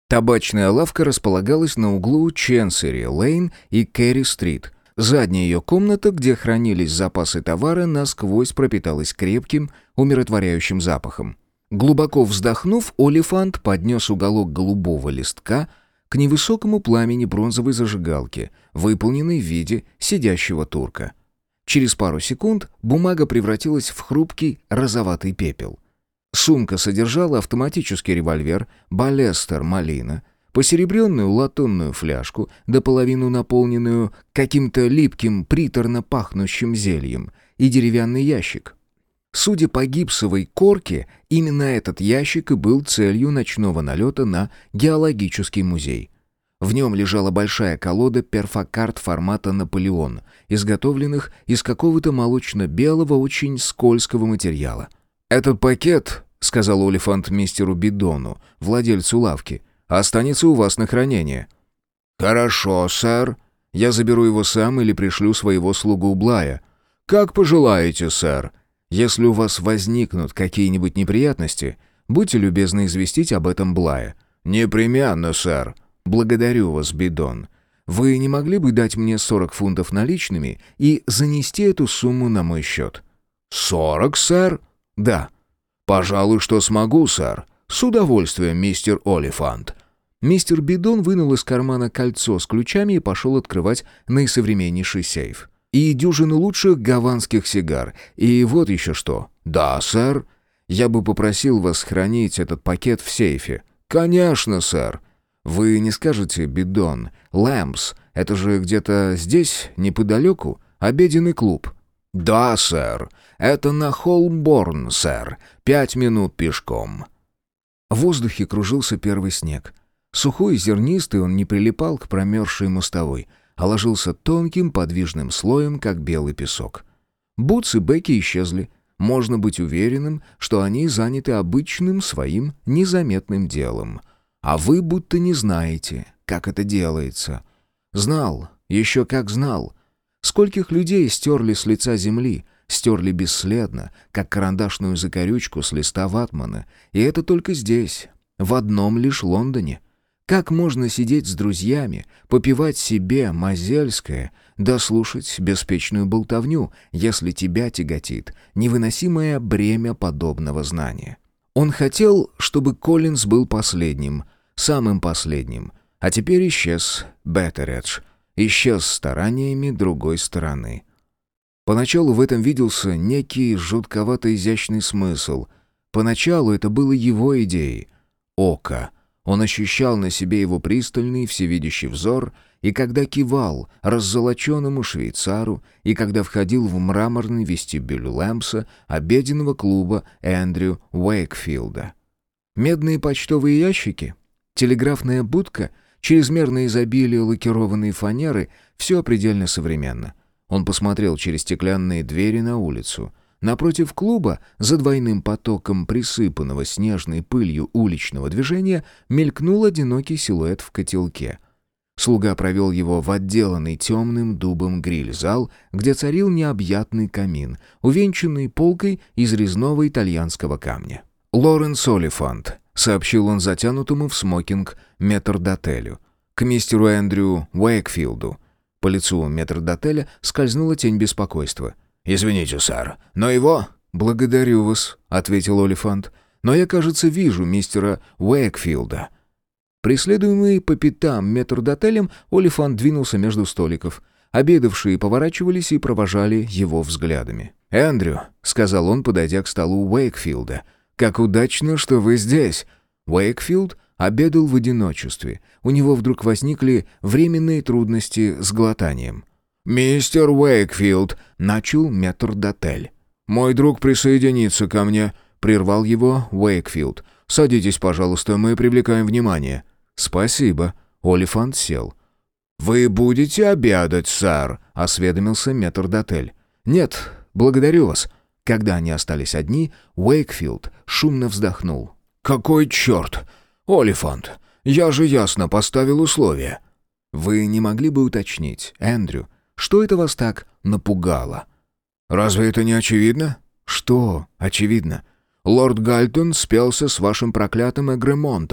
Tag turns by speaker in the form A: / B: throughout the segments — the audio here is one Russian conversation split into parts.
A: Табачная лавка располагалась на углу Ченсери-Лейн и Керри-Стрит. Задняя ее комната, где хранились запасы товара, насквозь пропиталась крепким, умиротворяющим запахом. Глубоко вздохнув, Олифант поднес уголок голубого листка к невысокому пламени бронзовой зажигалки, выполненной в виде сидящего турка. Через пару секунд бумага превратилась в хрупкий розоватый пепел. Сумка содержала автоматический револьвер «Баллестер Малина», посеребренную латунную фляжку, до половины наполненную каким-то липким, приторно пахнущим зельем, и деревянный ящик. Судя по гипсовой корке, именно этот ящик и был целью ночного налета на геологический музей. В нем лежала большая колода перфокарт формата «Наполеон», изготовленных из какого-то молочно-белого, очень скользкого материала. «Этот пакет, — сказал Олифант мистеру Бидону, владельцу лавки, — останется у вас на хранение». «Хорошо, сэр. Я заберу его сам или пришлю своего слугу Блая». «Как пожелаете, сэр. Если у вас возникнут какие-нибудь неприятности, будьте любезны известить об этом Блая». «Непременно, сэр». «Благодарю вас, Бидон. Вы не могли бы дать мне 40 фунтов наличными и занести эту сумму на мой счет?» 40, сэр?» «Да». «Пожалуй, что смогу, сэр. С удовольствием, мистер Олифант». Мистер Бидон вынул из кармана кольцо с ключами и пошел открывать наисовременнейший сейф. «И дюжину лучших гаванских сигар. И вот еще что». «Да, сэр». «Я бы попросил вас хранить этот пакет в сейфе». «Конечно, сэр». «Вы не скажете, Бидон, Лэмпс, это же где-то здесь, неподалеку, обеденный клуб?» «Да, сэр. Это на Холмборн, сэр. 5 минут пешком». В воздухе кружился первый снег. Сухой и зернистый, он не прилипал к промерзшей мостовой, а ложился тонким подвижным слоем, как белый песок. Бутс и Бекки исчезли. Можно быть уверенным, что они заняты обычным своим незаметным делом. А вы будто не знаете, как это делается. Знал, еще как знал. Скольких людей стерли с лица земли, стерли бесследно, как карандашную закорючку с листа ватмана. И это только здесь, в одном лишь Лондоне. Как можно сидеть с друзьями, попивать себе мозельское, да слушать беспечную болтовню, если тебя тяготит невыносимое бремя подобного знания? Он хотел, чтобы Коллинз был последним, самым последним, а теперь исчез Беттередж, исчез стараниями другой стороны. Поначалу в этом виделся некий жутковато-изящный смысл. Поначалу это было его идеей. Око. Он ощущал на себе его пристальный, всевидящий взор, и когда кивал раззолоченному швейцару, и когда входил в мраморный вестибюль Лэмпса, обеденного клуба Эндрю Уэйкфилда. Медные почтовые ящики, телеграфная будка, чрезмерное изобилие лакированной фанеры — все предельно современно. Он посмотрел через стеклянные двери на улицу. Напротив клуба, за двойным потоком присыпанного снежной пылью уличного движения, мелькнул одинокий силуэт в котелке. Слуга провел его в отделанный темным дубом гриль-зал, где царил необъятный камин, увенчанный полкой из резного итальянского камня. «Лоренс Олифант», — сообщил он затянутому в смокинг метрдотелю, — «к мистеру Эндрю Уэйкфилду». По лицу метрдотеля скользнула тень беспокойства. «Извините, сэр, но его...» «Благодарю вас», — ответил Олифант. «Но я, кажется, вижу мистера Уэйкфилда». Преследуемый по пятам метрдотелем, Олифант двинулся между столиков. Обедавшие поворачивались и провожали его взглядами. «Эндрю», — сказал он, подойдя к столу Уэйкфилда, — «как удачно, что вы здесь». Уэйкфилд обедал в одиночестве. У него вдруг возникли временные трудности с глотанием. «Мистер Уэйкфилд», — начал метрдотель. «Мой друг присоединится ко мне», — прервал его Уэйкфилд. «Садитесь, пожалуйста, мы привлекаем внимание». «Спасибо». Олифант сел. «Вы будете обедать, сэр?» — осведомился метрдотель. «Нет, благодарю вас». Когда они остались одни, Уэйкфилд шумно вздохнул. «Какой черт! Олифант, я же ясно поставил условия». «Вы не могли бы уточнить, Эндрю, что это вас так напугало?» «Разве это не очевидно?» «Что очевидно?» «Лорд Гальтон спелся с вашим проклятым Эгремонтом.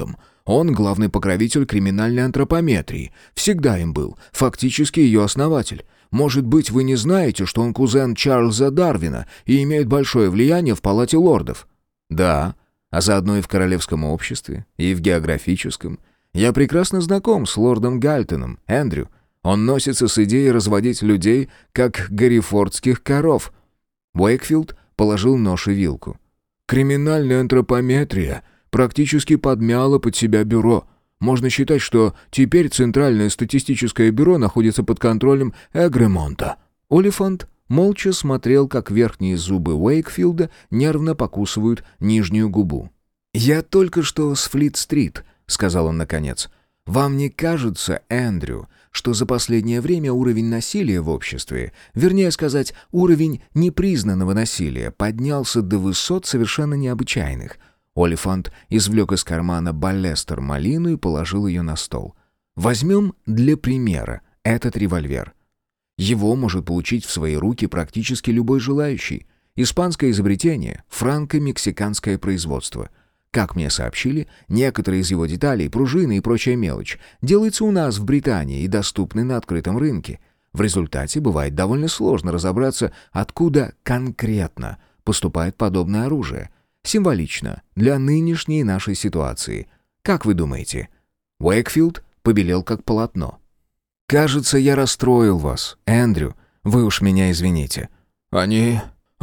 A: Он главный покровитель криминальной антропометрии. Всегда им был. Фактически ее основатель. Может быть, вы не знаете, что он кузен Чарльза Дарвина и имеет большое влияние в Палате лордов? Да, а заодно и в королевском обществе, и в географическом. Я прекрасно знаком с лордом Гальтоном, Эндрю. Он носится с идеей разводить людей, как гаррифордских коров. Уэйкфилд положил нож и вилку. Криминальная антропометрия практически подмяла под себя бюро. Можно считать, что теперь Центральное статистическое бюро находится под контролем Эгремонта. Олифант молча смотрел, как верхние зубы Уэйкфилда нервно покусывают нижнюю губу. «Я только что с Флит-стрит», — сказал он наконец. «Вам не кажется, Эндрю, что за последнее время уровень насилия в обществе, вернее сказать, уровень непризнанного насилия, поднялся до высот совершенно необычайных?» Олифант извлек из кармана баллестер-малину и положил ее на стол. «Возьмем для примера этот револьвер. Его может получить в свои руки практически любой желающий. Испанское изобретение, франко-мексиканское производство. Как мне сообщили, некоторые из его деталей, пружины и прочая мелочь, делаются у нас в Британии и доступны на открытом рынке. В результате бывает довольно сложно разобраться, откуда конкретно поступает подобное оружие. Символично для нынешней нашей ситуации. Как вы думаете?» Уэйкфилд побелел как полотно. «Кажется, я расстроил вас, Эндрю. Вы уж меня извините». «Они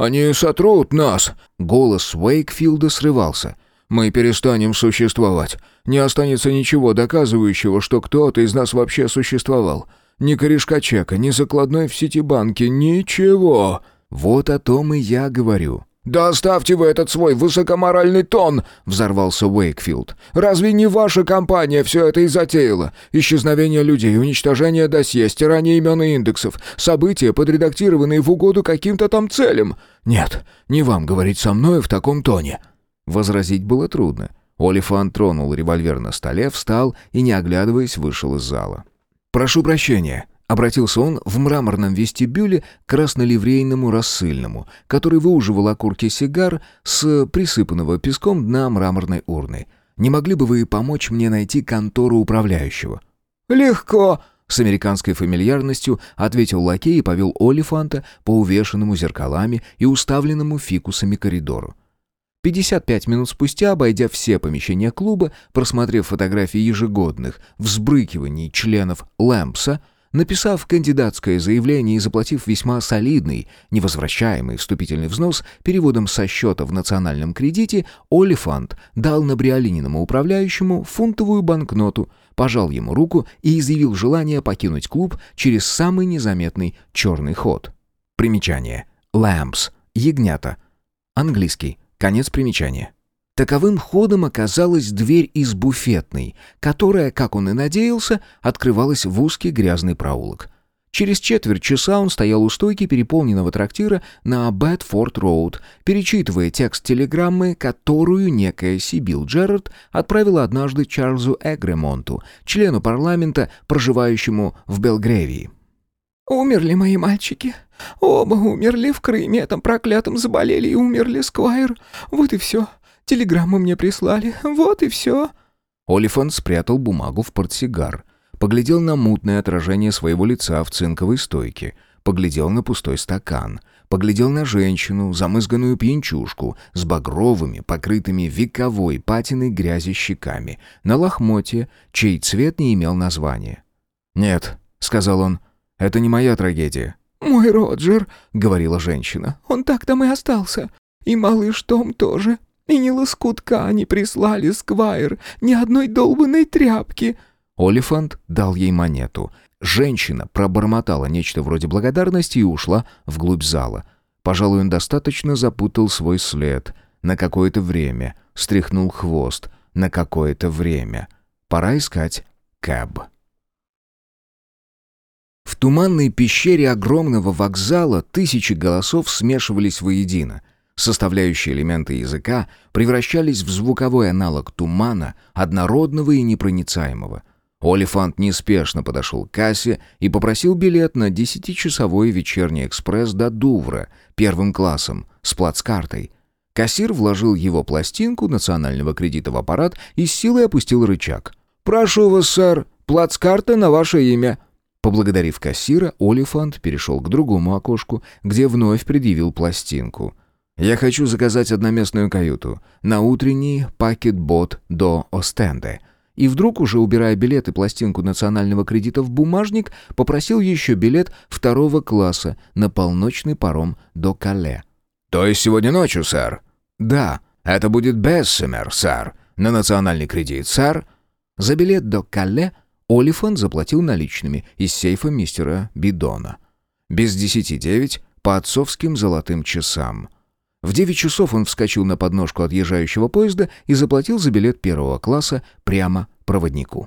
A: сотрут нас!» Голос Уэйкфилда срывался. «Мы перестанем существовать. Не останется ничего доказывающего, что кто-то из нас вообще существовал. Ни корешка чека, ни закладной в Ситибанке, ничего!» «Вот о том и я говорю». «Да оставьте вы этот свой высокоморальный тон!» — взорвался Уэйкфилд. «Разве не ваша компания все это и затеяла? Исчезновение людей, уничтожение досье, стирание имен и индексов, события, подредактированные в угоду каким-то там целям. Нет, не вам говорить со мной в таком тоне». Возразить было трудно. Олифант тронул револьвер на столе, встал и, не оглядываясь, вышел из зала. «Прошу прощения», — обратился он в мраморном вестибюле к красноливрейному рассыльному, который выуживал окурки сигар с присыпанного песком дна мраморной урны. «Не могли бы вы помочь мне найти контору управляющего?» «Легко», — с американской фамильярностью ответил лакей и повел Олифанта по увешанному зеркалами и уставленному фикусами коридору. 55 минут спустя, обойдя все помещения клуба, просмотрев фотографии ежегодных взбрыкиваний членов Лэмпса, написав кандидатское заявление и заплатив весьма солидный, невозвращаемый вступительный взнос переводом со счета в национальном кредите, Олифант дал набриолининому управляющему фунтовую банкноту, пожал ему руку и изъявил желание покинуть клуб через самый незаметный черный ход. Примечание. Lambs. Ягнята. Английский. Конец примечания. Таковым ходом оказалась дверь из буфетной, которая, как он и надеялся, открывалась в узкий грязный проулок. Через четверть часа он стоял у стойки переполненного трактира на Бэдфорд-роуд, перечитывая текст телеграммы, которую некая Сибил Джерард отправила однажды Чарльзу Эгремонту, члену парламента, проживающему в Белгревии. «Умерли мои мальчики. Оба умерли в Крыме, этом проклятом заболели и умерли, Сквайр. Вот и все. Телеграмму мне прислали. Вот и все». Олифант спрятал бумагу в портсигар, поглядел на мутное отражение своего лица в цинковой стойке, поглядел на пустой стакан, поглядел на женщину, замызганную пьянчушку, с багровыми, покрытыми вековой патиной грязи щеками, на лохмотье, чей цвет не имел названия. «Нет», — сказал он, — «это не моя трагедия». «Мой Роджер», — говорила женщина, — «он так там и остался. И малыш Том тоже. И ни лоскутка не прислали, Сквайр, ни одной долбанной тряпки». Олифант дал ей монету. Женщина пробормотала нечто вроде благодарности и ушла вглубь зала. Пожалуй, он достаточно запутал свой след. На какое-то время стряхнул хвост. На какое-то время. Пора искать кэб. В туманной пещере огромного вокзала тысячи голосов смешивались воедино. Составляющие элементы языка превращались в звуковой аналог тумана, однородного и непроницаемого. Олифант неспешно подошел к кассе и попросил билет на 10-часовой вечерний экспресс до Дувра первым классом с плацкартой. Кассир вложил его пластинку национального кредита в аппарат и с силой опустил рычаг. «Прошу вас, сэр, плацкарта на ваше имя». Поблагодарив кассира, Олифант перешел к другому окошку, где вновь предъявил пластинку. «Я хочу заказать одноместную каюту на утренний пакетбот до Остенде». И вдруг, уже убирая билет и пластинку национального кредита в бумажник, попросил еще билет второго класса на полночный паром до Кале. «То есть сегодня ночью, сэр?» «Да, это будет Бессемер, сэр. На национальный кредит, сэр». За билет до Кале Олифант заплатил наличными из сейфа мистера Бидона. Без 10:09 по отцовским золотым часам. В 9 часов он вскочил на подножку отъезжающего поезда и заплатил за билет первого класса прямо проводнику.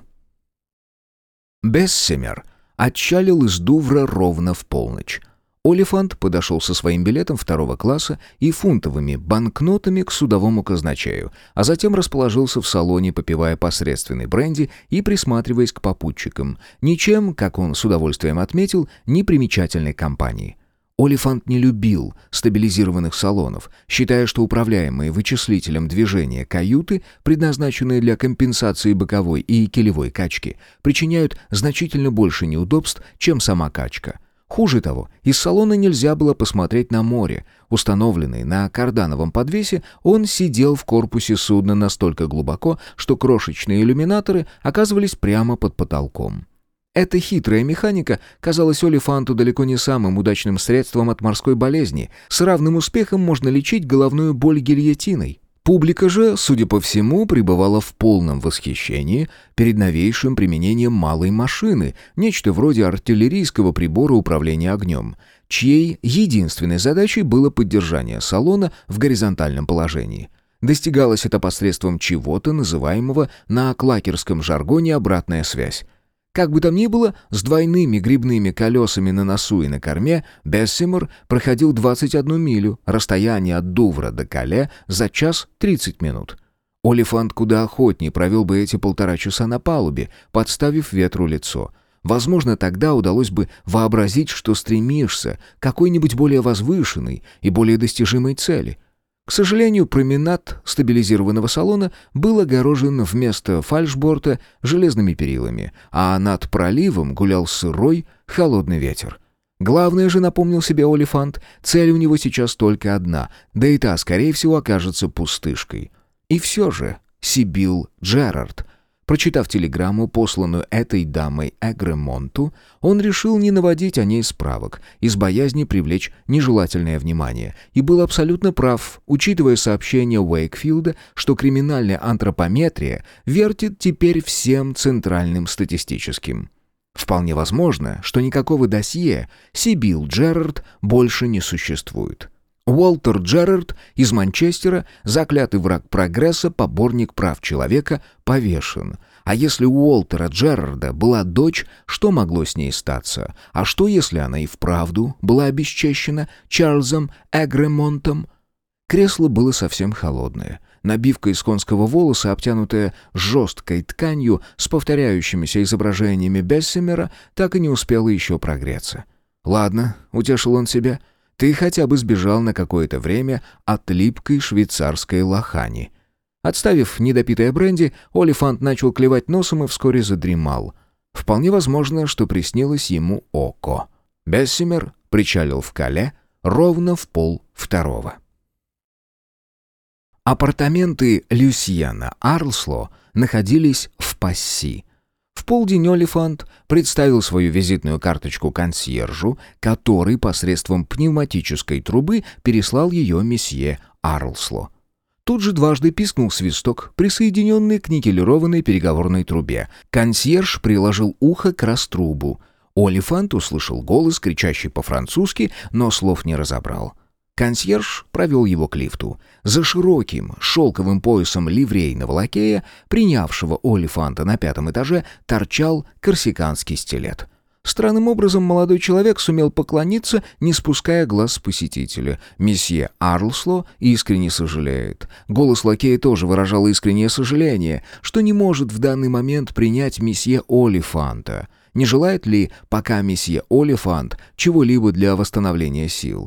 A: Бессемер отчалил из Дувра ровно в полночь. Олифант подошел со своим билетом второго класса и фунтовыми банкнотами к судовому казначею, а затем расположился в салоне, попивая посредственный бренди и присматриваясь к попутчикам, ничем, как он с удовольствием отметил, не примечательной компании. Олифант не любил стабилизированных салонов, считая, что управляемые вычислителем движения каюты, предназначенные для компенсации боковой и килевой качки, причиняют значительно больше неудобств, чем сама качка. Хуже того, из салона нельзя было посмотреть на море. Установленный на кардановом подвесе, он сидел в корпусе судна настолько глубоко, что крошечные иллюминаторы оказывались прямо под потолком. Эта хитрая механика казалась Олифанту далеко не самым удачным средством от морской болезни. С равным успехом можно лечить головную боль гильотиной. Публика же, судя по всему, пребывала в полном восхищении перед новейшим применением малой машины, нечто вроде артиллерийского прибора управления огнем, чьей единственной задачей было поддержание салона в горизонтальном положении. Достигалось это посредством чего-то, называемого на клакерском жаргоне «обратная связь». Как бы там ни было, с двойными грибными колесами на носу и на корме Бессемер проходил 21 милю, расстояние от Дувра до Кале, за час 30 минут. Олифант куда охотнее провел бы эти 1,5 часа на палубе, подставив ветру лицо. Возможно, тогда удалось бы вообразить, что стремишься к какой-нибудь более возвышенной и более достижимой цели. К сожалению, променад стабилизированного салона был огорожен вместо фальшборта железными перилами, а над проливом гулял сырой, холодный ветер. Главное же, напомнил себе Олифант, цель у него сейчас только одна, да и та, скорее всего, окажется пустышкой. И все же Сибил Джерард. Прочитав телеграмму, посланную этой дамой Эгремонту, он решил не наводить о ней справок, из боязни привлечь нежелательное внимание, и был абсолютно прав, учитывая сообщение Уэйкфилда, что криминальная антропометрия вертит теперь всем центральным статистическим. Вполне возможно, что никакого досье Сибил Джерард больше не существует. Уолтер Джерард из Манчестера, заклятый враг прогресса, поборник прав человека, повешен. А если у Уолтера Джерарда была дочь, что могло с ней статься? А что, если она и вправду была обесчещена Чарльзом Эгремонтом? Кресло было совсем холодное. Набивка из конского волоса, обтянутая жесткой тканью с повторяющимися изображениями Бессемера, так и не успела еще прогреться. «Ладно», — утешил он себя, — «ты хотя бы сбежал на какое-то время от липкой швейцарской лохани». Отставив недопитое бренди, Олифант начал клевать носом и вскоре задремал. Вполне возможно, что приснилось ему око. Бессемер причалил в Кале ровно в 1:30. Апартаменты Люсьена Арлсло находились в Пасси. В полдень Олифант представил свою визитную карточку консьержу, который посредством пневматической трубы переслал ее месье Арлсло. Тут же дважды пискнул свисток, присоединенный к никелированной переговорной трубе. Консьерж приложил ухо к раструбу. Олифант услышал голос, кричащий по-французски, но слов не разобрал. Консьерж провел его к лифту. За широким шелковым поясом ливрейного лакея, принявшего Олифанта на 5-м этаже, торчал корсиканский стилет. Странным образом молодой человек сумел поклониться, не спуская глаз с посетителя. Месье Арлсло искренне сожалеет. Голос лакея тоже выражал искреннее сожаление, что не может в данный момент принять месье Олифанта. Не желает ли пока месье Олифант чего-либо для восстановления сил?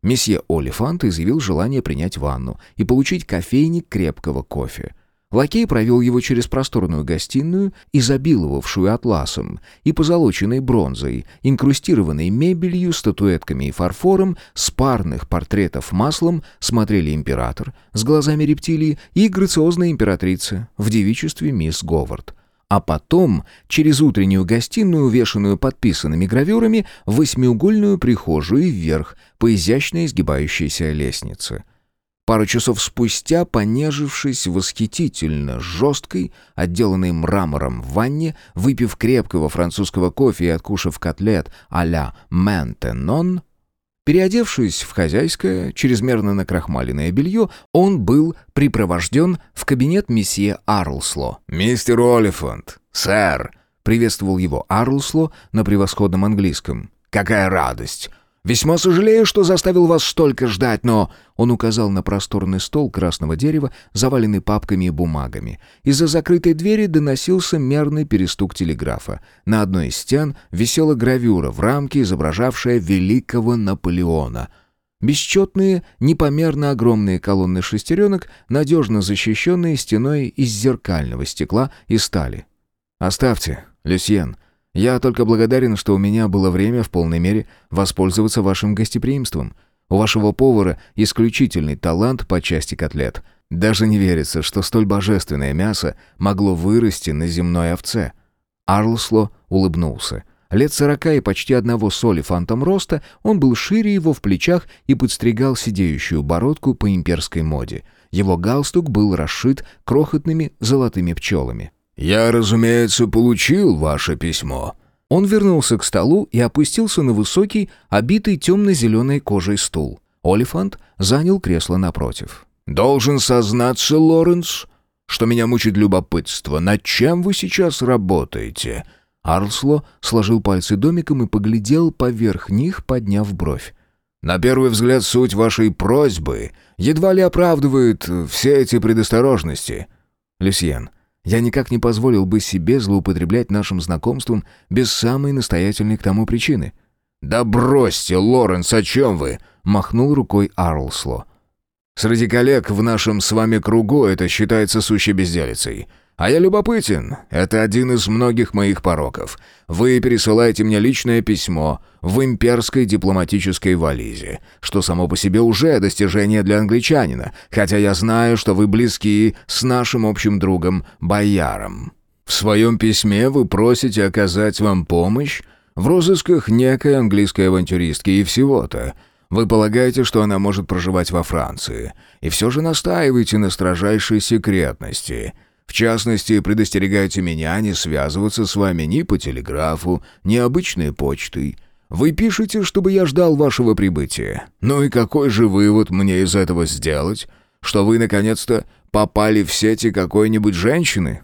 A: Месье Олифант изъявил желание принять ванну и получить кофейник крепкого кофе. Лакей провел его через просторную гостиную, изобиловавшую атласом и позолоченной бронзой, инкрустированной мебелью, статуэтками и фарфором. С парных портретов маслом смотрели император с глазами рептилии и грациозная императрица в девичестве мисс Говард. А потом, через утреннюю гостиную, увешанную подписанными гравюрами, в восьмиугольную прихожую и вверх по изящно изгибающейся лестнице. Пару часов спустя, понежившись в восхитительно жесткой, отделанной мрамором ванне, выпив крепкого французского кофе и откушав котлет а-ля Ментенон, переодевшись в хозяйское, чрезмерно накрахмаленное белье, он был припровожден в кабинет месье Арлсло.
B: «Мистер Олифант, сэр!»
A: — приветствовал его Арлсло на превосходном английском.
B: «Какая радость! Весьма сожалею, что заставил вас столько ждать, но...»
A: Он указал на просторный стол красного дерева, заваленный папками и бумагами. Из-за закрытой двери доносился мерный перестук телеграфа. На одной из стен висела гравюра в рамке, изображавшая великого Наполеона. Бесчетные, непомерно огромные колонны шестеренок, надежно защищенные стеной из зеркального стекла и стали. «Оставьте, Люсьен. Я только благодарен, что у меня было время в полной мере воспользоваться вашим гостеприимством. У вашего повара исключительный талант по части котлет. Даже не верится, что столь божественное мясо могло вырасти на земной овце». Арлсло улыбнулся. Лет 40 и почти одного с Олифантом роста, он был шире его в плечах и подстригал сидеющую бородку по имперской моде. Его галстук был расшит крохотными золотыми пчелами.
B: «Я, разумеется, получил ваше письмо».
A: Он вернулся к столу и опустился на высокий, обитый темно-зеленой кожей стул. Олифант занял кресло напротив.
B: «Должен сознаться, Лоренс, что меня мучит любопытство. Над чем вы сейчас работаете?»
A: Арлсло сложил пальцы домиком и поглядел поверх них, подняв бровь.
B: «На первый взгляд, суть вашей просьбы едва ли оправдывает все эти предосторожности».
A: «Люсьен, я никак не позволил бы себе злоупотреблять нашим знакомством без самой настоятельной к тому причины».
B: «Да бросьте, Лоренс, о чем вы?» — махнул рукой Арлсло. «Среди коллег в нашем с вами кругу это считается сущей безделицей. А я любопытен. Это один из многих моих пороков. Вы пересылаете мне личное письмо в имперской дипломатической вализе, что само по себе уже достижение для англичанина, хотя я знаю, что вы близки с нашим общим другом Бояром. В своем письме вы просите оказать вам помощь в розысках некой английской авантюристки и всего-то. Вы полагаете, что она может проживать во Франции, и все же настаиваете на строжайшей секретности». В частности, предостерегаете меня не связываться с вами ни по телеграфу, ни обычной почтой. Вы пишете, чтобы я ждал вашего прибытия. Ну и какой же вывод мне из этого сделать? Что вы, наконец-то, попали в сети какой-нибудь женщины?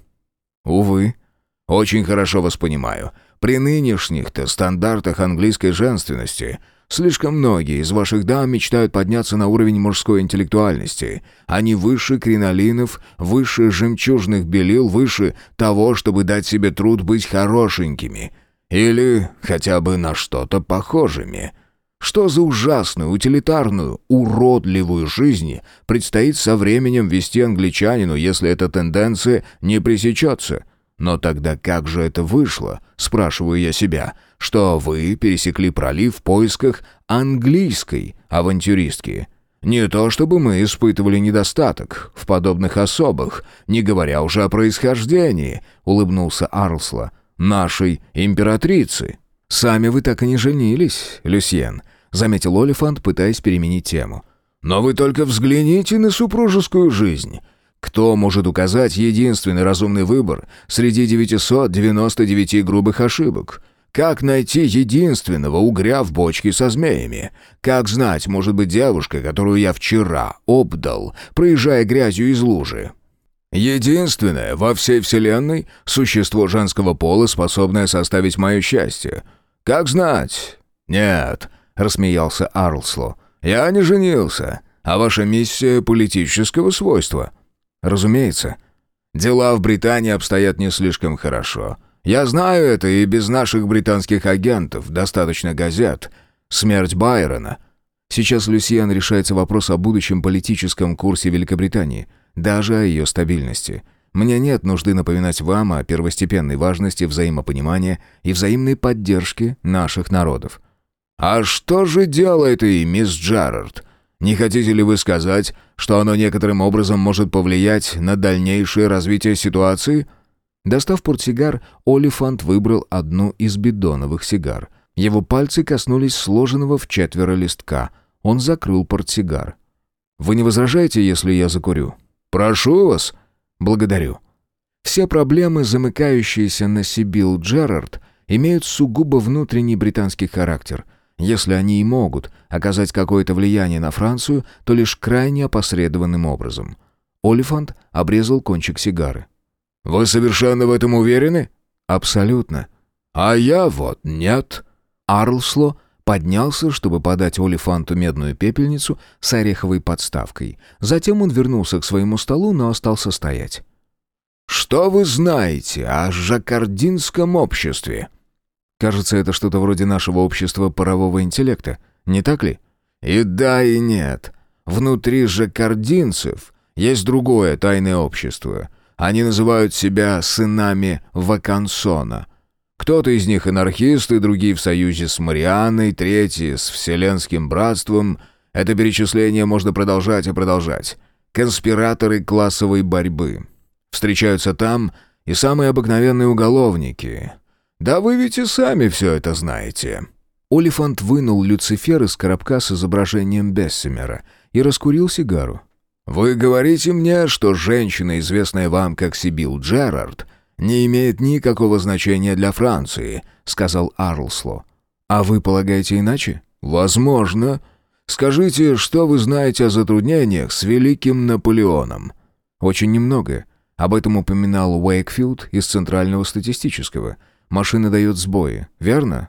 B: Увы. Очень хорошо вас понимаю. При нынешних-то стандартах английской женственности слишком многие из ваших дам мечтают подняться на уровень мужской интеллектуальности. Они выше кринолинов, выше жемчужных белил, выше того, чтобы дать себе труд быть хорошенькими. Или хотя бы на что-то похожими. Что за ужасную, утилитарную, уродливую жизнь предстоит со временем вести англичанину, если эта тенденция не пресечется? Но тогда как же это вышло, спрашиваю я себя, что вы пересекли пролив в поисках английской авантюристки? Не то чтобы мы испытывали недостаток в подобных особых, не говоря уже о происхождении, улыбнулся Арлсло, нашей императрицы. Сами вы так и не женились, Люсьен, заметил Олифант, пытаясь переменить тему. Но вы только взгляните на супружескую жизнь. Кто может указать единственный разумный выбор среди 999 грубых ошибок? Как найти единственного угря в бочке со змеями? Как знать, может быть, девушка, которую я вчера обдал, проезжая грязью из лужи? Единственное во всей вселенной существо женского пола, способное составить мое счастье. Как знать? Нет, рассмеялся Арлсло. Я не женился, а ваша миссия политического свойства. Разумеется. Дела в Британии обстоят не слишком хорошо. Я знаю это и без наших британских агентов, достаточно газет. Смерть Байрона.
A: Сейчас, Люсьен, решается вопрос о будущем политическом курсе Великобритании, даже о ее стабильности. Мне нет нужды напоминать вам о первостепенной важности взаимопонимания и взаимной поддержки наших народов».
B: «А что же делает и мисс Джерард? Не хотите ли вы сказать, что оно некоторым образом может повлиять на дальнейшее развитие ситуации?»
A: Достав портсигар, Олифант выбрал одну из бидоновых сигар. Его пальцы коснулись сложенного в четверо листка. Он закрыл портсигар. «Вы не возражаете, если я закурю?»
B: «Прошу вас».
A: «Благодарю». Все проблемы, замыкающиеся на Сибил Джерард, имеют сугубо внутренний британский характер. Если они и могут оказать какое-то влияние на Францию, то лишь крайне опосредованным образом. Олифант обрезал кончик сигары.
B: «Вы совершенно в этом уверены?»
A: «Абсолютно».
B: «А я вот нет».
A: Арлсло поднялся, чтобы подать Олифанту медную пепельницу с ореховой подставкой. Затем он вернулся к своему столу, но остался стоять.
B: «Что вы знаете о жаккардинском обществе?»
A: «Кажется, это что-то вроде нашего общества парового интеллекта, не так ли?»
B: «И да, и нет. Внутри жаккардинцев есть другое тайное общество. Они называют себя сынами Вакансона. Кто-то из них анархисты, другие в союзе с Марианной, третьи с Вселенским братством. Это перечисление можно продолжать и продолжать. Конспираторы классовой борьбы. Встречаются там и самые обыкновенные уголовники. Да вы ведь и сами все это знаете».
A: Олифант вынул люцифер из коробка с изображением Бессемера и раскурил сигару.
B: «Вы говорите мне, что женщина, известная вам как Сибил Джерард, не имеет никакого значения для Франции», — сказал Арлсло.
A: «А вы полагаете иначе?»
B: «Возможно. Скажите, что вы знаете о затруднениях с Великим Наполеоном?»
A: «Очень немного. Об этом упоминал Уэйкфилд из Центрального статистического. Машина дает сбои, верно?»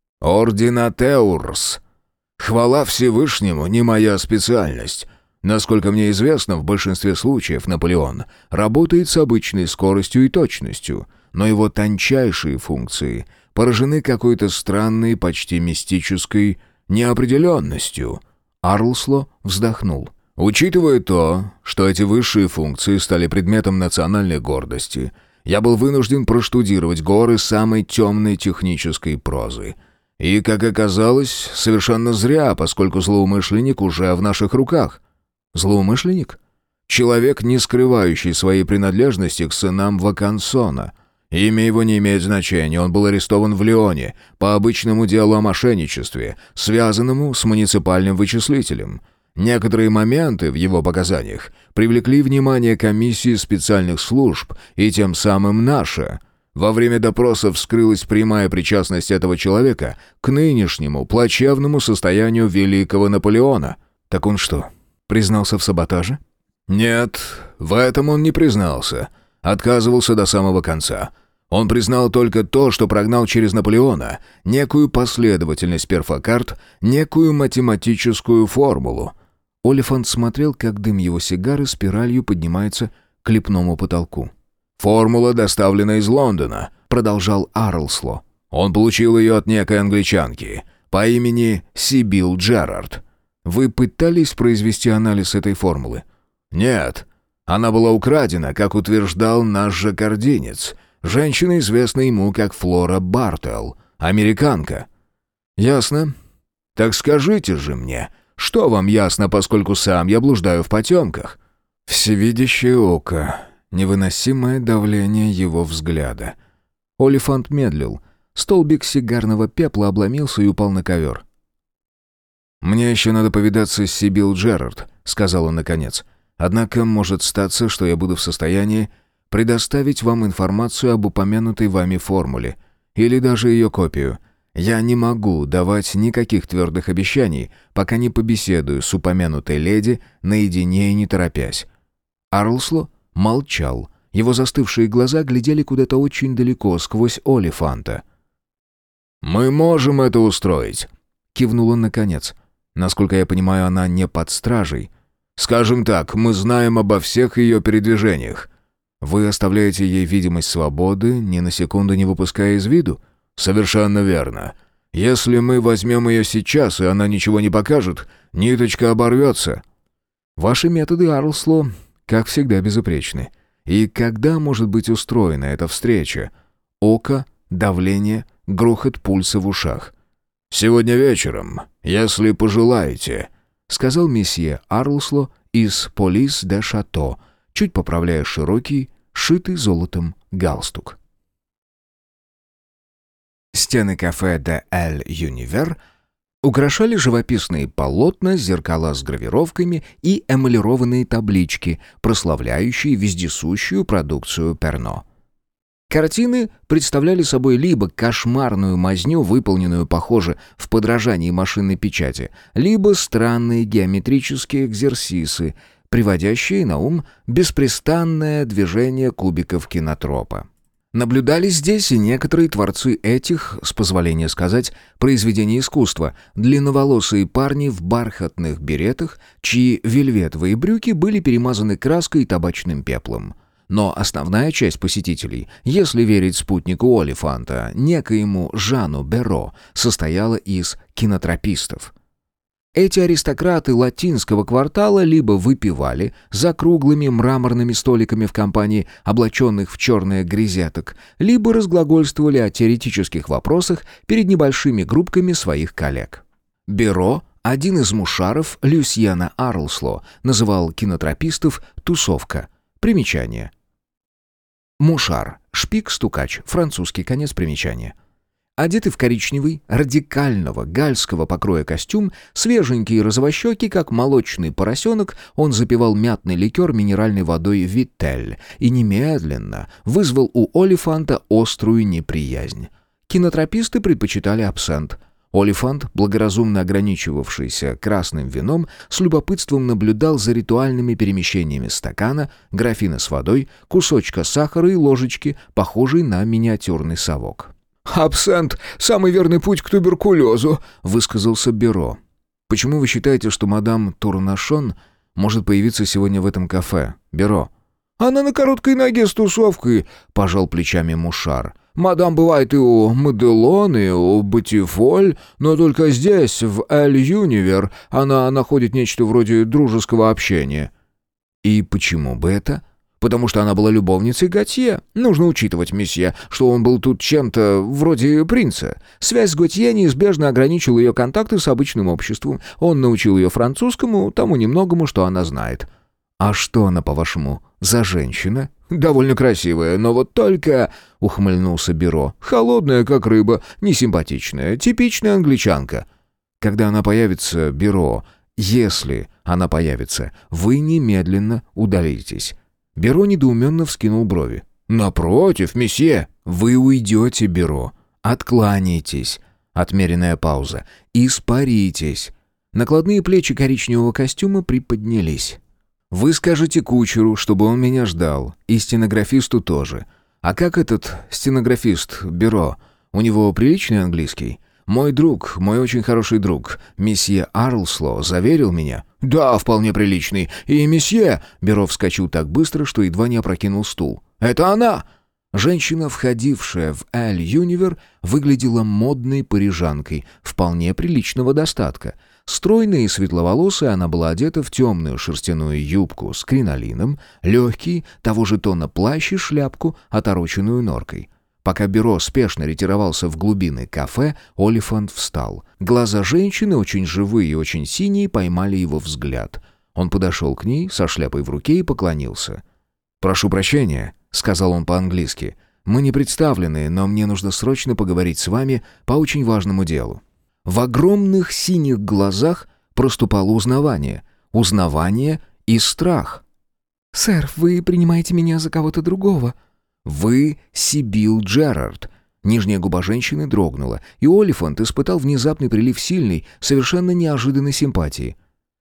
B: «Ординатеурс. Хвала Всевышнему, не моя специальность. Насколько мне известно, в большинстве случаев Наполеон работает с обычной скоростью и точностью, но его тончайшие функции поражены какой-то странной, почти мистической неопределенностью».
A: Арлсло вздохнул.
B: «Учитывая то, что эти высшие функции стали предметом национальной гордости, я был вынужден проштудировать горы самой темной технической прозы. И, как оказалось, совершенно зря, поскольку злоумышленник уже в наших руках».
A: «Злоумышленник?»
B: «Человек, не скрывающий своей принадлежности к сынам Вакансона. Имя его не имеет значения, он был арестован в Лионе по обычному делу о мошенничестве, связанному с муниципальным вычислителем. Некоторые моменты в его показаниях привлекли внимание комиссии специальных служб и тем самым наше. Во время допроса вскрылась прямая причастность этого человека к нынешнему плачевному состоянию великого Наполеона».
A: «Так он что, признался в саботаже?»
B: «Нет, в этом он не признался. Отказывался до самого конца. Он признал только то, что прогнал через Наполеона некую последовательность перфокарт, некую математическую формулу».
A: Олифант смотрел, как дым его сигары спиралью поднимается к лепному потолку.
B: «Формула доставлена из Лондона», — продолжал Арлсло. «Он получил ее от некой англичанки по имени Сибил Джерард».
A: «Вы пытались произвести анализ этой формулы?»
B: «Нет. Она была украдена, как утверждал наш жаккардинец. Женщина, известная ему как Флора Бартелл, американка».
A: «Ясно.
B: Так скажите же мне, что вам ясно, поскольку сам я блуждаю в потемках?»
A: Всевидящее око, невыносимое давление его взгляда. Олифант медлил. Столбик сигарного пепла обломился и упал на ковер. «Мне еще надо повидаться с Сибил Джерард», — сказал он наконец. «Однако может статься, что я буду в состоянии предоставить вам информацию об упомянутой вами формуле, или даже ее копию. Я не могу давать никаких твердых обещаний, пока не побеседую с упомянутой леди наедине и не торопясь». Арлсло молчал. Его застывшие глаза глядели куда-то очень далеко, сквозь Олифанта.
B: «Мы можем это устроить», —
A: кивнул он наконец. «Насколько я понимаю, она не под стражей».
B: «Скажем так, мы знаем обо всех ее передвижениях».
A: «Вы оставляете ей видимость свободы, ни на секунду не выпуская из виду?»
B: «Совершенно верно. Если мы возьмем ее сейчас, и она ничего не покажет, ниточка оборвется».
A: «Ваши методы, Арлсло, как всегда, безупречны. И когда может быть устроена эта встреча? Око, давление, грохот пульса в ушах».
B: «Сегодня вечером, если пожелаете»,
A: — сказал месье Арлсло из «Полис де Шато», чуть поправляя широкий, шитый золотом галстук. Стены кафе «Де Эль Юнивер» украшали живописные полотна, зеркала с гравировками и эмалированные таблички, прославляющие вездесущую продукцию Перно. Картины представляли собой либо кошмарную мазню, выполненную, похоже, в подражании машинной печати, либо странные геометрические экзерсисы, приводящие на ум беспрестанное движение кубиков кинотропа. Наблюдались здесь и некоторые творцы этих, с позволения сказать, произведений искусства, длинноволосые парни в бархатных беретах, чьи вельветовые брюки были перемазаны краской и табачным пеплом. Но основная часть посетителей, если верить спутнику Олифанта, некоему Жану Берро, состояла из кинотропистов. Эти аристократы латинского квартала либо выпивали за круглыми мраморными столиками в компании облаченных в черные грезеток, либо разглагольствовали о теоретических вопросах перед небольшими группками своих коллег. Берро, один из мушаров Люсьена Арлсло, называл кинотропистов «тусовка». Примечание. Мушар, шпик-стукач, французский, конец примечания. Одетый в коричневый, радикального гальского покроя костюм, свеженький и розовощекий, как молочный поросенок, он запивал мятный ликер минеральной водой «Витель» и немедленно вызвал у Олифанта острую неприязнь. Кинотрописты предпочитали абсент. Олифант, благоразумно ограничивавшийся красным вином, с любопытством наблюдал за ритуальными перемещениями стакана, графина с водой, кусочка сахара и ложечки, похожей на миниатюрный совок. «Абсент — самый верный путь к туберкулезу», — высказался Берро. «Почему вы считаете, что мадам Турнашон может появиться сегодня в этом кафе, Берро?» «Она на короткой ноге с тусовкой», — пожал плечами Мушар. «Мадам бывает и у Моделон, и у Батифоль, но только здесь, в Эль Юнивер, она находит нечто вроде дружеского общения». «И почему бы это?» «Потому что она была любовницей Готье. Нужно учитывать, месье, что он был тут чем-то вроде принца. Связь с Готье неизбежно ограничила ее контакты с обычным обществом. Он научил ее французскому, тому немногому, что она знает». «А что она, по-вашему, за женщина?» «Довольно красивая, но вот только...» — ухмыльнулся Берро. «Холодная, как рыба, несимпатичная, типичная англичанка». «Когда она появится, Берро, если она появится, вы немедленно удалитесь». Берро недоуменно вскинул брови. «Напротив, месье, вы уйдете, Берро. Откланяйтесь». Отмеренная пауза. «Испаритесь». Накладные плечи коричневого костюма приподнялись. «Вы скажете кучеру, чтобы он меня ждал, и стенографисту тоже. А как этот стенографист, Берро? У него приличный английский? Мой друг, мой очень хороший друг, месье Арлсло, заверил меня». «Да, вполне приличный. И месье...» Берро вскочил так быстро, что едва не опрокинул стул. «Это она!» Женщина, входившая в Эль Юнивер, выглядела модной парижанкой, вполне приличного достатка. Стройная и светловолосая, она была одета в темную шерстяную юбку с кринолином, легкий, того же тона плащ и шляпку, отороченную норкой. Пока Берро спешно ретировался в глубины кафе, Олифант встал. Глаза женщины, очень живые и очень синие, поймали его взгляд. Он подошел к ней со шляпой в руке и поклонился. «Прошу прощения», — сказал он по-английски. «Мы не представлены, но мне нужно срочно поговорить с вами по очень важному делу». В огромных синих глазах проступало узнавание. Узнавание и страх. «Сэр, вы принимаете меня за кого-то другого?» «Вы Сибил Джерард». Нижняя губа женщины дрогнула, и Олифант испытал внезапный прилив сильной, совершенно неожиданной симпатии.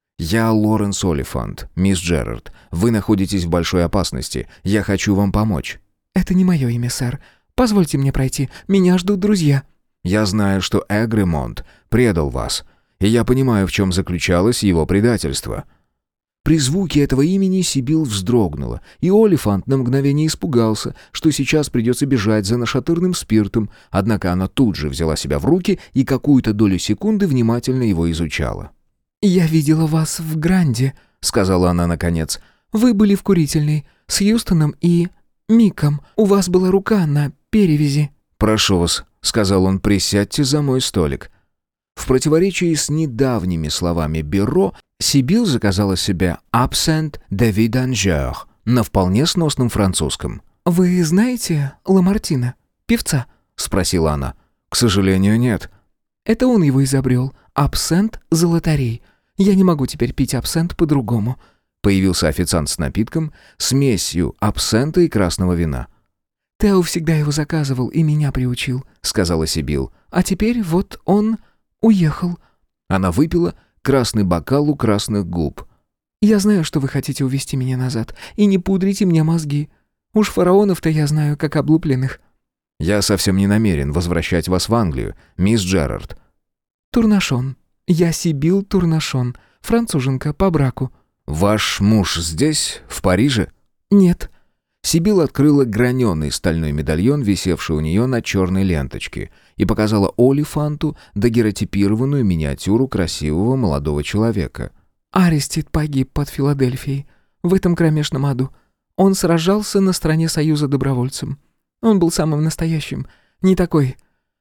A: «Я Лоренс Олифант, мисс Джерард. Вы находитесь в большой опасности. Я хочу вам помочь». «Это не мое имя, сэр. Позвольте мне пройти. Меня ждут друзья». «Я знаю, что Эгремонт предал вас, и я понимаю, в чем заключалось его предательство». При звуке этого имени Сибил вздрогнула, и Олифант на мгновение испугался, что сейчас придется бежать за нашатырным спиртом, однако она тут же взяла себя в руки и какую-то долю секунды внимательно его изучала. «Я видела вас в Гранде», — сказала она наконец. «Вы были в курительной, с Юстоном и Миком. У вас была рука на перевязи».
B: «Прошу вас», — сказал он, — «присядьте за мой столик».
A: В противоречии с недавними словами Биро, Сибил заказала себе «Absent de Vidanger» на вполне сносном французском. «Вы знаете Ламартина, певца?» — спросила она.
B: «К сожалению, нет».
A: «Это он его изобрел. Абсент золотарей. Я не могу теперь пить абсент по-другому». Появился официант с напитком, смесью абсента и красного вина. «Тео всегда его заказывал и меня приучил», — сказала Сибил. «А теперь вот он уехал». Она выпила красный бокал у красных губ. «Я знаю, что вы хотите увезти меня назад, и не пудрите мне мозги. Уж фараонов-то я знаю, как облупленных».
B: «Я совсем не намерен возвращать вас в Англию, мисс Джерард».
A: «Турнашон. Я Сибил Турнашон, француженка по браку».
B: «Ваш муж здесь, в Париже?»
A: «Нет». Сибил открыла граненый стальной медальон, висевший у нее на черной ленточке, и показала Олифанту дагеротипированную миниатюру красивого молодого человека. «Арестит погиб под Филадельфией, в этом кромешном аду. Он сражался на стороне Союза добровольцем. Он был самым настоящим, не такой,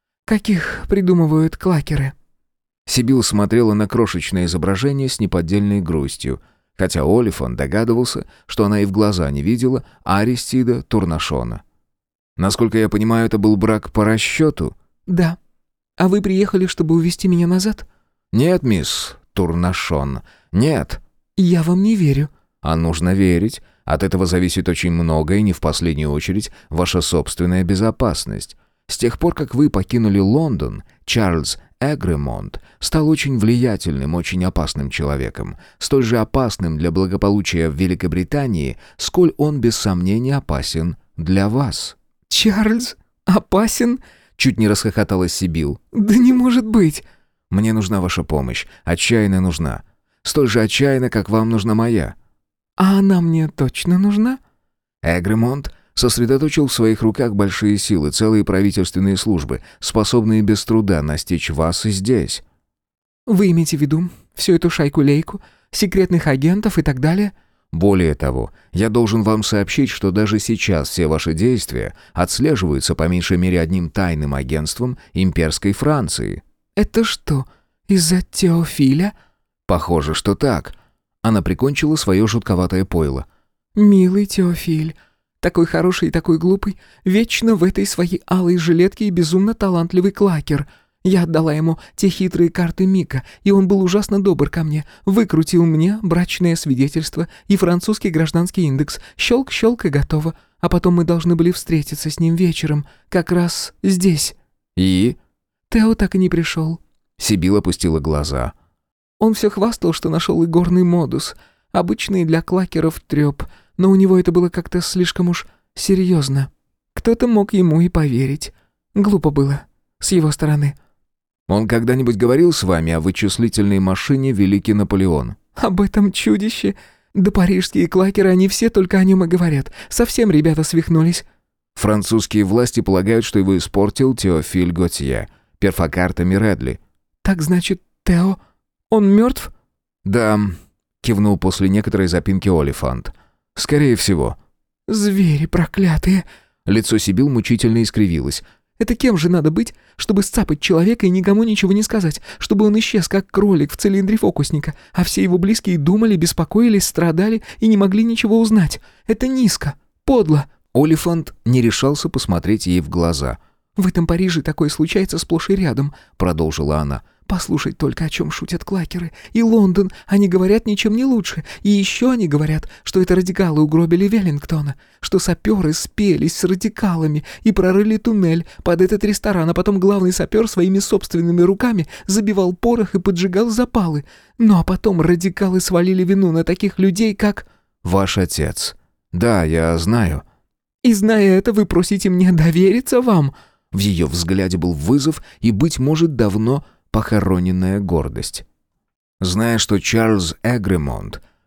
A: каких придумывают клакеры». Сибил смотрела на крошечное изображение с неподдельной грустью, хотя Олифант догадывался, что она и в глаза не видела Аристида Турнашона.
B: «Насколько я понимаю, это был брак по расчету?»
A: «Да. А вы приехали, чтобы увезти меня назад?»
B: «Нет, мисс Турнашон, нет».
A: «Я вам не верю».
B: «А нужно верить. От этого зависит очень многое, и не в последнюю очередь ваша собственная безопасность. С тех пор, как вы покинули Лондон, Чарльз Эгремонт стал очень влиятельным, очень опасным человеком, столь же опасным для благополучия в Великобритании, сколь он без сомнения опасен для вас».
A: «Чарльз? Опасен?» — чуть не расхохоталась Сибил. «Да не может быть!»
B: «Мне нужна ваша помощь, отчаянно нужна. Столь же отчаянно, как вам нужна моя».
A: «А она мне точно нужна?»
B: Эгремонт сосредоточил в своих руках большие силы, целые правительственные службы, способные без труда настичь вас и здесь».
A: «Вы имеете в виду всю эту шайку-лейку, секретных агентов и так далее?»
B: «Более того, я должен вам сообщить, что даже сейчас все ваши действия отслеживаются по меньшей мере одним тайным агентством имперской Франции».
A: «Это что, из-за Теофиля?»
B: «Похоже, что так». Она прикончила свое жутковатое пойло.
A: «Милый Теофиль, такой хороший и такой глупый, вечно в этой своей алой жилетке и безумно талантливый клакер. Я отдала ему те хитрые карты Мика, и он был ужасно добр ко мне, выкрутил мне брачное свидетельство и французский гражданский индекс, щелк-щелк и готово, а потом мы должны были встретиться с ним вечером, как раз здесь».
B: «И?»
A: «Тео так и не пришел».
B: Сибил опустила глаза.
A: «Он все хвастал, что нашел игорный модус, обычный для клакеров треп, но у него это было как-то слишком уж серьезно. Кто-то мог ему и поверить. Глупо было с его стороны».
B: «Он когда-нибудь говорил с вами о вычислительной машине «Великий Наполеон»?»
A: «Об этом чудище? Да парижские клакеры, они все только о нем и говорят. Совсем ребята свихнулись».
B: «Французские власти полагают, что его испортил Теофиль Готье, перфокартами Редли».
A: «Так значит, Тео, он мертв?»
B: «Да», — кивнул после некоторой запинки Олифант. «Скорее всего».
A: «Звери проклятые!»
B: Лицо Сибил мучительно искривилось.
A: «Это кем же надо быть, чтобы сцапать человека и никому ничего не сказать, чтобы он исчез, как кролик в цилиндре фокусника, а все его близкие думали, беспокоились, страдали и не могли ничего узнать? Это низко, подло!»
B: Олифант не решался посмотреть ей в глаза.
A: «В этом Париже такое случается сплошь и рядом», — продолжила она. «Послушай только, о чем шутят клакеры. И Лондон, они говорят, ничем не лучше. И еще они говорят, что это радикалы угробили Веллингтона, что саперы спелись с радикалами и прорыли туннель под этот ресторан, а потом главный сапер своими собственными руками забивал порох и поджигал запалы. Ну а потом радикалы свалили вину на таких людей, как...»
B: «Ваш отец. Да, я знаю».
A: «И зная это, вы просите мне довериться вам?»
B: В ее взгляде был вызов и, быть может, давно похороненная гордость. Зная, что Чарльз Эгремонт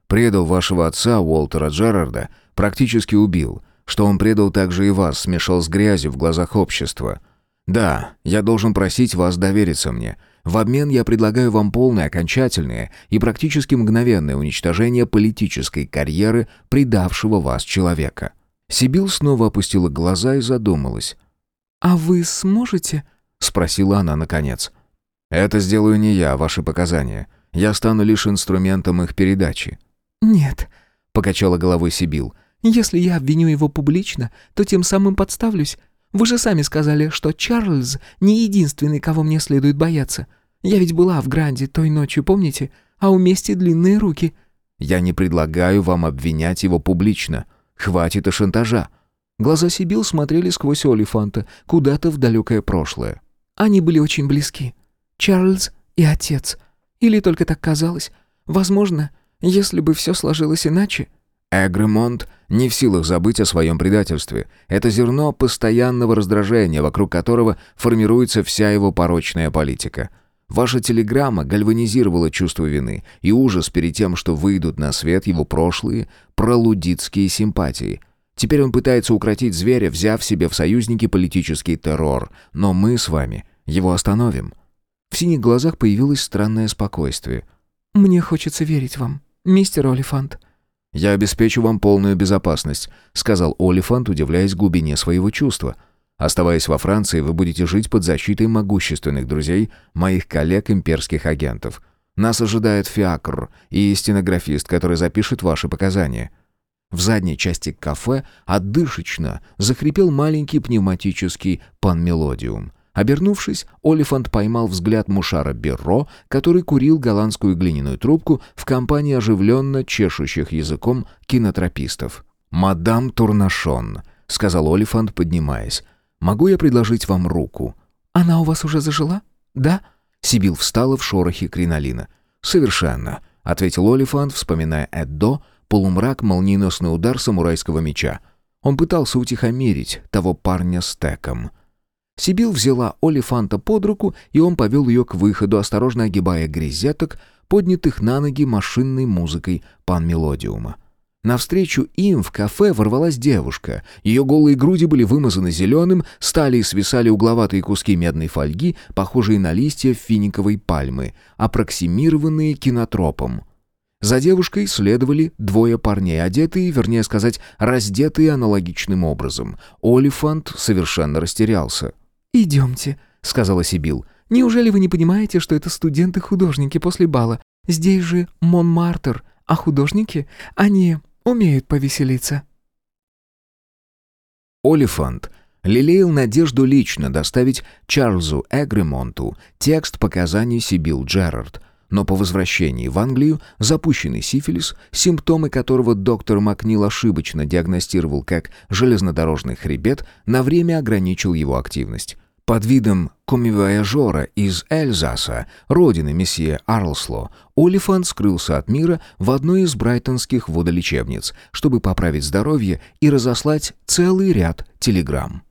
A: Предал вашего отца, Уолтера Джерарда, практически убил. Что он предал также и вас, смешал с грязью в глазах общества. Да, я должен просить вас довериться мне. В обмен я предлагаю вам полное, окончательное и практически мгновенное уничтожение политической карьеры предавшего вас человека». Сибил снова опустила глаза и задумалась. «А вы сможете?» — спросила она наконец. «Это сделаю не я, ваши показания. Я стану лишь инструментом их передачи». «Нет», — покачала головой Сибил. «Если я обвиню его публично, то тем самым подставлюсь. Вы же сами сказали, что Чарльз не единственный, кого мне следует бояться. Я ведь была в Гранде той ночью, помните? А у Мести длинные руки». «Я не предлагаю вам обвинять его публично. Хватит и шантажа». Глаза Сибил смотрели сквозь Олифанта, куда-то в далекое прошлое. «Они были очень близки. Чарльз и отец. Или только так казалось? Возможно, если бы все сложилось иначе...» Эгремонт не в силах забыть о своем предательстве. Это зерно постоянного раздражения, вокруг которого формируется вся его порочная политика. Ваша телеграмма гальванизировала чувство вины и ужас перед тем, что выйдут на свет его прошлые пролудитские симпатии. Теперь он пытается укротить зверя, взяв себе в союзники политический террор. Но мы с вами его остановим. В синих глазах появилось странное спокойствие. «Мне хочется верить вам, мистер Олифант». «Я обеспечу вам полную безопасность», — сказал Олифант, удивляясь глубине своего чувства. «Оставаясь во Франции, вы будете жить под защитой могущественных друзей, моих коллег-имперских агентов. Нас ожидает фиакр и стенографист, который запишет ваши показания». В задней части кафе отдышечно захрипел маленький пневматический панмелодиум. Обернувшись, Олифант поймал взгляд мушара Берро, который курил голландскую глиняную трубку в компании оживленно чешущих языком кинотропистов. «Мадам Турнашон», — сказал Олифант, поднимаясь, — «могу я предложить вам руку?» «Она у вас уже зажила? Да?» Сибил встала в шорохе кринолина. «Совершенно», — ответил Олифант, вспоминая Эддо, полумрак, молниеносный удар самурайского меча. Он пытался утихомирить того парня с теком. Сибил взяла Олифанта под руку, и он повел ее к выходу, осторожно огибая грезеток, поднятых на ноги машинной музыкой панмелодиума. Навстречу им в кафе ворвалась девушка. Ее голые груди были вымазаны зеленым, с талии свисали угловатые куски медной фольги, похожие на листья финиковой пальмы, аппроксимированные кинотропом. За девушкой следовали двое парней, одетые, вернее сказать, раздетые аналогичным образом. Олифант совершенно растерялся. «Идемте», — сказала Сибил. «Неужели вы не понимаете, что это студенты-художники после бала? Здесь же Монмартр, а художники, они умеют повеселиться». Олифант лелеял надежду лично доставить Чарльзу Эгремонту текст показаний Сибил Джерард, но по возвращении в Англию запущенный сифилис, симптомы которого доктор Макнил ошибочно диагностировал как железнодорожный хребет, на время ограничил его активность. Под видом коммивояжера из Эльзаса, родины месье Арлсло, Олифант скрылся от мира в одной из брайтонских водолечебниц, чтобы поправить здоровье и разослать целый ряд телеграмм.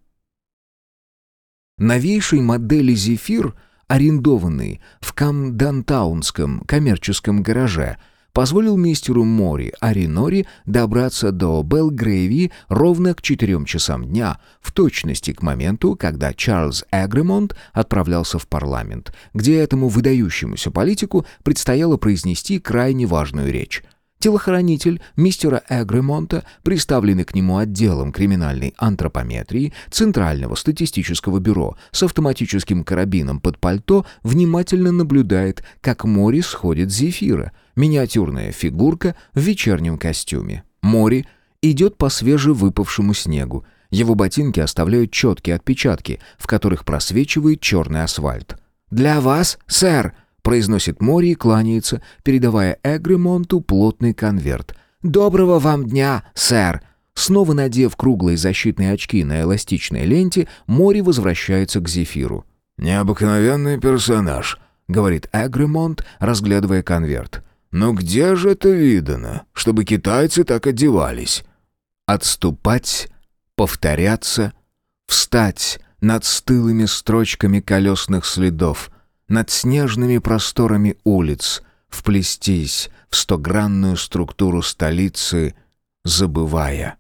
A: Новейшей модели «Зефир», арендованный в Камдентаунском коммерческом гараже, позволил мистеру Мори Аринори добраться до Белгрейви ровно к 4 часам дня, в точности к моменту, когда Чарльз Эгремонт отправлялся в парламент, где этому выдающемуся политику предстояло произнести крайне важную речь. Телохранитель мистера Эгремонта, приставленный к нему отделом криминальной антропометрии Центрального статистического бюро с автоматическим карабином под пальто, внимательно наблюдает, как Мори сходит с зефира, миниатюрная фигурка в вечернем костюме. Мори идет по свежевыпавшему снегу. Его ботинки оставляют четкие отпечатки, в которых просвечивает черный асфальт. «Для вас, сэр!» — произносит Мори и кланяется, передавая Эгремонту плотный конверт. «Доброго вам дня, сэр!» Снова надев круглые защитные очки на эластичной ленте, Мори возвращается к зефиру.
B: «Необыкновенный персонаж», — говорит Эгремонт, разглядывая конверт. «Но где же это видано, чтобы китайцы так одевались?»
A: Отступать, повторяться, встать над стылыми строчками колесных следов, над снежными просторами улиц, вплестись в стогранную структуру столицы, забывая.